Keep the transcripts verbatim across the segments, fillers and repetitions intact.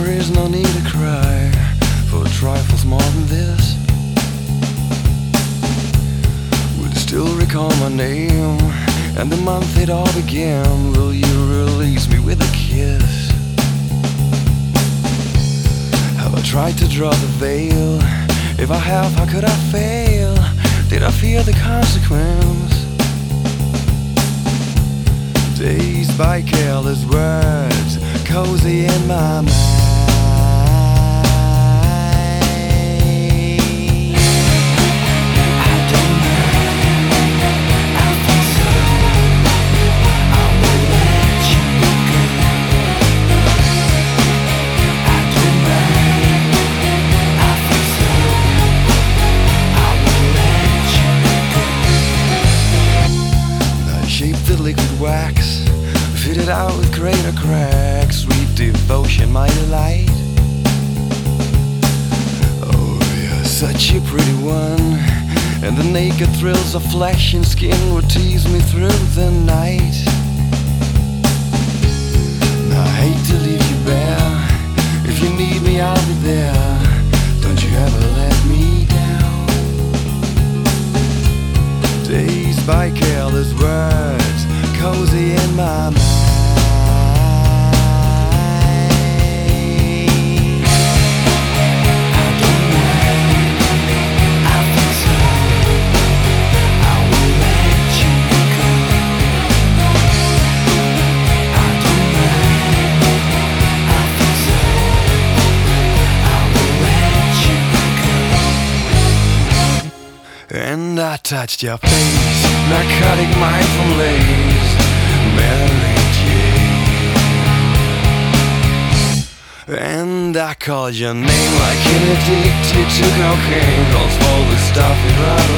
There is no need to cry for trifles more than this. Will you still recall my name and the month it all began? Will you release me with a kiss? Have I tried to draw the veil? If I have, how could I fail? Did I fear the consequence? Dazed by careless words, cozy in my mind. I don't mind, I think so. I will let you go. I don't mind, I think so. I will let you go. I shaped the liquid wax, fitted out with greater cracks. Sweet devotion, my delight. Oh, you're such a pretty one, and the naked thrills of flesh and skin would tease me through the night. Now I hate to leave you bare. If you need me, I'll be there. Don't you ever let me down. Dazed by careless words, cozy in my mind. And I touched your face, narcotic mind from lace, Mary Jane. And I called your name like an addicted to cocaine, calls for the stuff you'd rather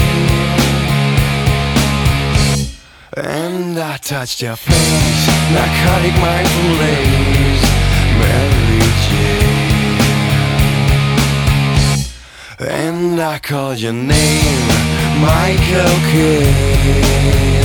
blame. And I touched your face, narcotic mind from lace, Mary Jane. And I called your name, my cocaine.